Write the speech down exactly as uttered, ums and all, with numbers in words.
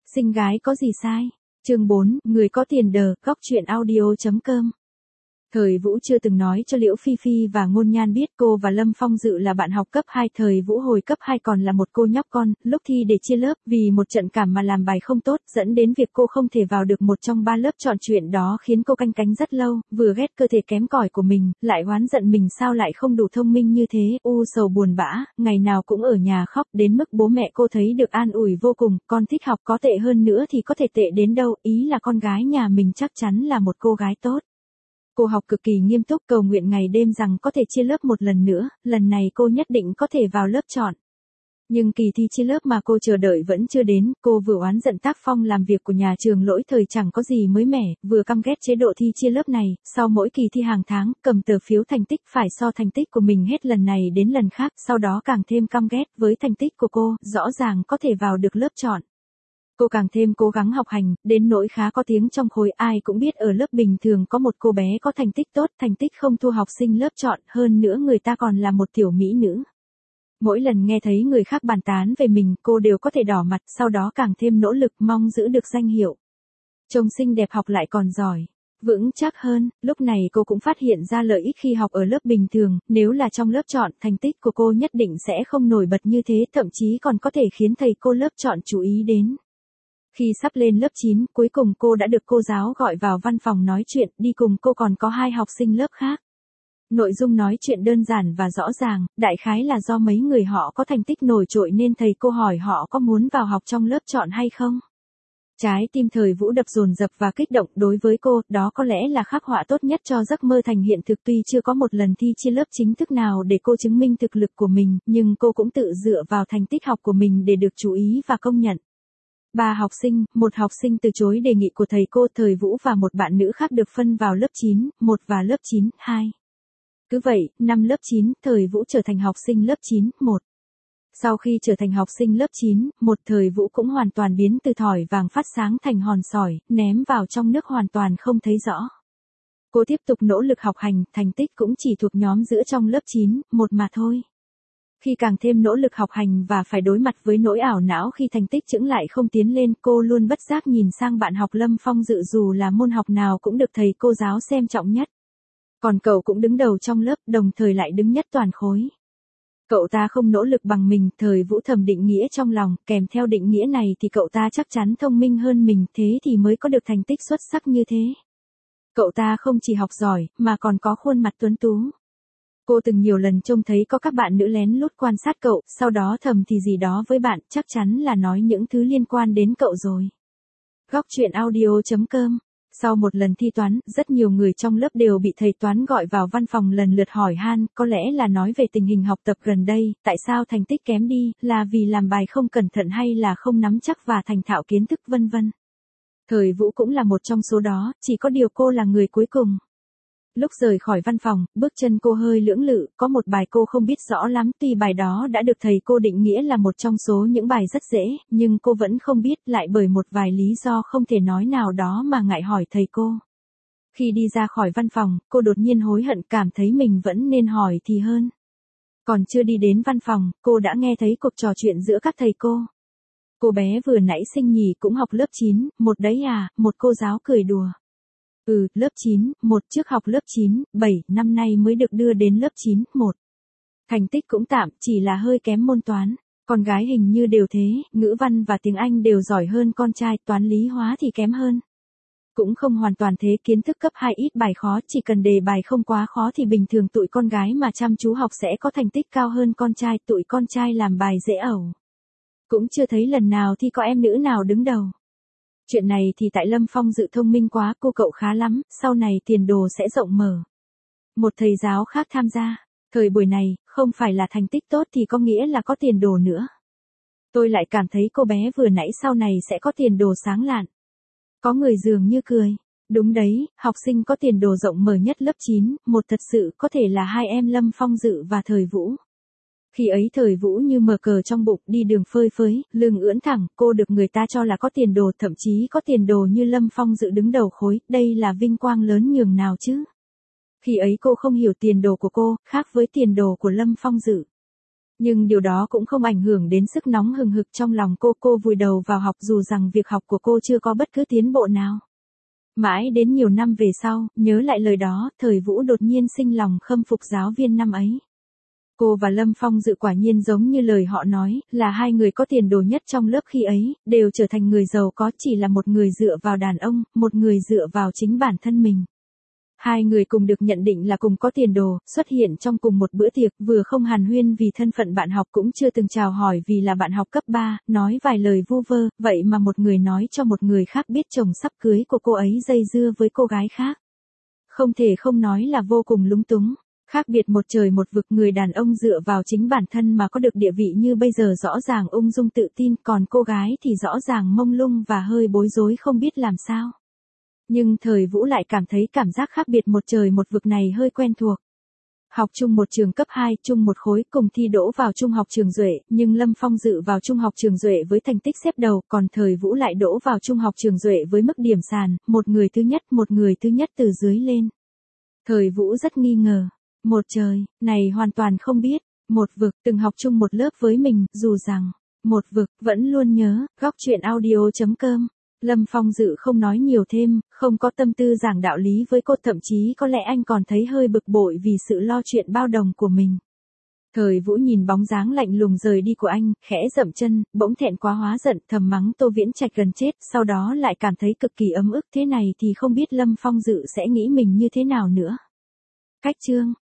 Xinh gái có gì sai? Chương bốn, người có tiền đờ, góc truyện audio.com. Thời Vũ chưa từng nói cho Liễu Phi Phi và Ngôn Nhan biết cô và Lâm Phong Dự là bạn học cấp hai. Thời Vũ hồi cấp hai còn là một cô nhóc con, lúc thi để chia lớp vì một trận cảm mà làm bài không tốt, dẫn đến việc cô không thể vào được một trong ba lớp chọn. Chuyện đó khiến cô canh cánh rất lâu, vừa ghét cơ thể kém cỏi của mình, lại oán giận mình sao lại không đủ thông minh như thế, u sầu buồn bã, ngày nào cũng ở nhà khóc, đến mức bố mẹ cô thấy được an ủi vô cùng. Con thích học, có tệ hơn nữa thì có thể tệ đến đâu, ý là con gái nhà mình chắc chắn là một cô gái tốt. Cô học cực kỳ nghiêm túc, cầu nguyện ngày đêm rằng có thể chia lớp một lần nữa, lần này cô nhất định có thể vào lớp chọn. Nhưng kỳ thi chia lớp mà cô chờ đợi vẫn chưa đến, cô vừa oán giận tác phong làm việc của nhà trường lỗi thời chẳng có gì mới mẻ, vừa căm ghét chế độ thi chia lớp này, sau mỗi kỳ thi hàng tháng, cầm tờ phiếu thành tích phải so thành tích của mình hết lần này đến lần khác, sau đó càng thêm căm ghét với thành tích của cô, rõ ràng có thể vào được lớp chọn. Cô càng thêm cố gắng học hành, đến nỗi khá có tiếng trong khối, ai cũng biết ở lớp bình thường có một cô bé có thành tích tốt, thành tích không thua học sinh lớp chọn, hơn nữa người ta còn là một tiểu mỹ nữ. Mỗi lần nghe thấy người khác bàn tán về mình, cô đều có thể đỏ mặt, sau đó càng thêm nỗ lực mong giữ được danh hiệu. Trông xinh đẹp học lại còn giỏi, vững chắc hơn, lúc này cô cũng phát hiện ra lợi ích khi học ở lớp bình thường, nếu là trong lớp chọn, thành tích của cô nhất định sẽ không nổi bật như thế, thậm chí còn có thể khiến thầy cô lớp chọn chú ý đến. Khi sắp lên lớp chín, cuối cùng cô đã được cô giáo gọi vào văn phòng nói chuyện, đi cùng cô còn có hai học sinh lớp khác. Nội dung nói chuyện đơn giản và rõ ràng, đại khái là do mấy người họ có thành tích nổi trội nên thầy cô hỏi họ có muốn vào học trong lớp chọn hay không. Trái tim Thời Vũ đập dồn dập và kích động, đối với cô, đó có lẽ là khắc họa tốt nhất cho giấc mơ thành hiện thực. Tuy chưa có một lần thi chia lớp chính thức nào để cô chứng minh thực lực của mình, nhưng cô cũng tự dựa vào thành tích học của mình để được chú ý và công nhận. Ba học sinh, một học sinh từ chối đề nghị của thầy cô. Thời Vũ và một bạn nữ khác được phân vào lớp chín, một và lớp chín, hai. Cứ vậy, năm lớp chín, Thời Vũ trở thành học sinh lớp chín, một. Sau khi trở thành học sinh lớp chín, một, Thời Vũ cũng hoàn toàn biến từ thỏi vàng phát sáng thành hòn sỏi, ném vào trong nước hoàn toàn không thấy rõ. Cô tiếp tục nỗ lực học hành, thành tích cũng chỉ thuộc nhóm giữa trong lớp chín, một mà thôi. Khi càng thêm nỗ lực học hành và phải đối mặt với nỗi ảo não khi thành tích chững lại không tiến lên, cô luôn bất giác nhìn sang bạn học Lâm Phong Dự, dù là môn học nào cũng được thầy cô giáo xem trọng nhất. Còn cậu cũng đứng đầu trong lớp, đồng thời lại đứng nhất toàn khối. Cậu ta không nỗ lực bằng mình, Thời Vũ thầm định nghĩa trong lòng, kèm theo định nghĩa này thì cậu ta chắc chắn thông minh hơn mình, thế thì mới có được thành tích xuất sắc như thế. Cậu ta không chỉ học giỏi, mà còn có khuôn mặt tuấn tú. Cô từng nhiều lần trông thấy có các bạn nữ lén lút quan sát cậu, sau đó thầm thì gì đó với bạn, chắc chắn là nói những thứ liên quan đến cậu rồi. Góc truyện audio.com. Sau một lần thi toán, rất nhiều người trong lớp đều bị thầy toán gọi vào văn phòng lần lượt hỏi han, có lẽ là nói về tình hình học tập gần đây, tại sao thành tích kém đi, là vì làm bài không cẩn thận hay là không nắm chắc và thành thạo kiến thức vân vân. Thời Vũ cũng là một trong số đó, chỉ có điều cô là người cuối cùng. Lúc rời khỏi văn phòng, bước chân cô hơi lưỡng lự, có một bài cô không biết rõ lắm, tuy bài đó đã được thầy cô định nghĩa là một trong số những bài rất dễ, nhưng cô vẫn không biết, lại bởi một vài lý do không thể nói nào đó mà ngại hỏi thầy cô. Khi đi ra khỏi văn phòng, cô đột nhiên hối hận, cảm thấy mình vẫn nên hỏi thì hơn. Còn chưa đi đến văn phòng, cô đã nghe thấy cuộc trò chuyện giữa các thầy cô. Cô bé vừa nãy xinh nhỉ, cũng học lớp chín, một đấy à, một cô giáo cười đùa. Ừ, lớp chín, một, trước học lớp chín, bảy, năm nay mới được đưa đến lớp chín, một. Thành tích cũng tạm, chỉ là hơi kém môn toán. Con gái hình như đều thế, ngữ văn và tiếng Anh đều giỏi hơn con trai, toán lý hóa thì kém hơn. Cũng không hoàn toàn thế, kiến thức cấp hai ít bài khó, chỉ cần đề bài không quá khó thì bình thường tụi con gái mà chăm chú học sẽ có thành tích cao hơn con trai, tụi con trai làm bài dễ ẩu. Cũng chưa thấy lần nào thì có em nữ nào đứng đầu. Chuyện này thì tại Lâm Phong Dự thông minh quá, cô cậu khá lắm, sau này tiền đồ sẽ rộng mở. Một thầy giáo khác tham gia. Thời buổi này, không phải là thành tích tốt thì có nghĩa là có tiền đồ nữa. Tôi lại cảm thấy cô bé vừa nãy sau này sẽ có tiền đồ sáng lạn. Có người dường như cười. Đúng đấy, học sinh có tiền đồ rộng mở nhất lớp chín, một thật sự có thể là hai em Lâm Phong Dự và Thời Vũ. Khi ấy Thời Vũ như mở cờ trong bụng, đi đường phơi phới, lưng ưỡn thẳng, cô được người ta cho là có tiền đồ, thậm chí có tiền đồ như Lâm Phong Dự đứng đầu khối, đây là vinh quang lớn nhường nào chứ. Khi ấy cô không hiểu tiền đồ của cô, khác với tiền đồ của Lâm Phong Dự. Nhưng điều đó cũng không ảnh hưởng đến sức nóng hừng hực trong lòng cô. Cô vùi đầu vào học dù rằng việc học của cô chưa có bất cứ tiến bộ nào. Mãi đến nhiều năm về sau, nhớ lại lời đó, Thời Vũ đột nhiên sinh lòng khâm phục giáo viên năm ấy. Cô và Lâm Phong Dự quả nhiên giống như lời họ nói, là hai người có tiền đồ nhất trong lớp khi ấy, đều trở thành người giàu có, chỉ là một người dựa vào đàn ông, một người dựa vào chính bản thân mình. Hai người cùng được nhận định là cùng có tiền đồ, xuất hiện trong cùng một bữa tiệc, vừa không hàn huyên vì thân phận bạn học cũng chưa từng chào hỏi vì là bạn học cấp ba, nói vài lời vu vơ, vậy mà một người nói cho một người khác biết chồng sắp cưới của cô ấy dây dưa với cô gái khác. Không thể không nói là vô cùng lúng túng. Khác biệt một trời một vực, người đàn ông dựa vào chính bản thân mà có được địa vị như bây giờ rõ ràng ung dung tự tin, còn cô gái thì rõ ràng mông lung và hơi bối rối không biết làm sao. Nhưng Thời Vũ lại cảm thấy cảm giác khác biệt một trời một vực này hơi quen thuộc. Học chung một trường cấp hai, chung một khối, cùng thi đỗ vào trung học Trường Duệ, nhưng Lâm Phong Dự vào trung học Trường Duệ với thành tích xếp đầu, còn Thời Vũ lại đỗ vào trung học Trường Duệ với mức điểm sàn, một người thứ nhất, một người thứ nhất từ dưới lên. Thời Vũ rất nghi ngờ. Một trời, này hoàn toàn không biết. Một vực, từng học chung một lớp với mình, dù rằng, một vực, vẫn luôn nhớ, góc chuyện audio chấm com. Lâm Phong Dự không nói nhiều thêm, không có tâm tư giảng đạo lý với cô, thậm chí có lẽ anh còn thấy hơi bực bội vì sự lo chuyện bao đồng của mình. Thời Vũ nhìn bóng dáng lạnh lùng rời đi của anh, khẽ dậm chân, bỗng thẹn quá hóa giận, thầm mắng Tô Viễn Trạch gần chết, sau đó lại cảm thấy cực kỳ ấm ức, thế này thì không biết Lâm Phong Dự sẽ nghĩ mình như thế nào nữa. Cách chương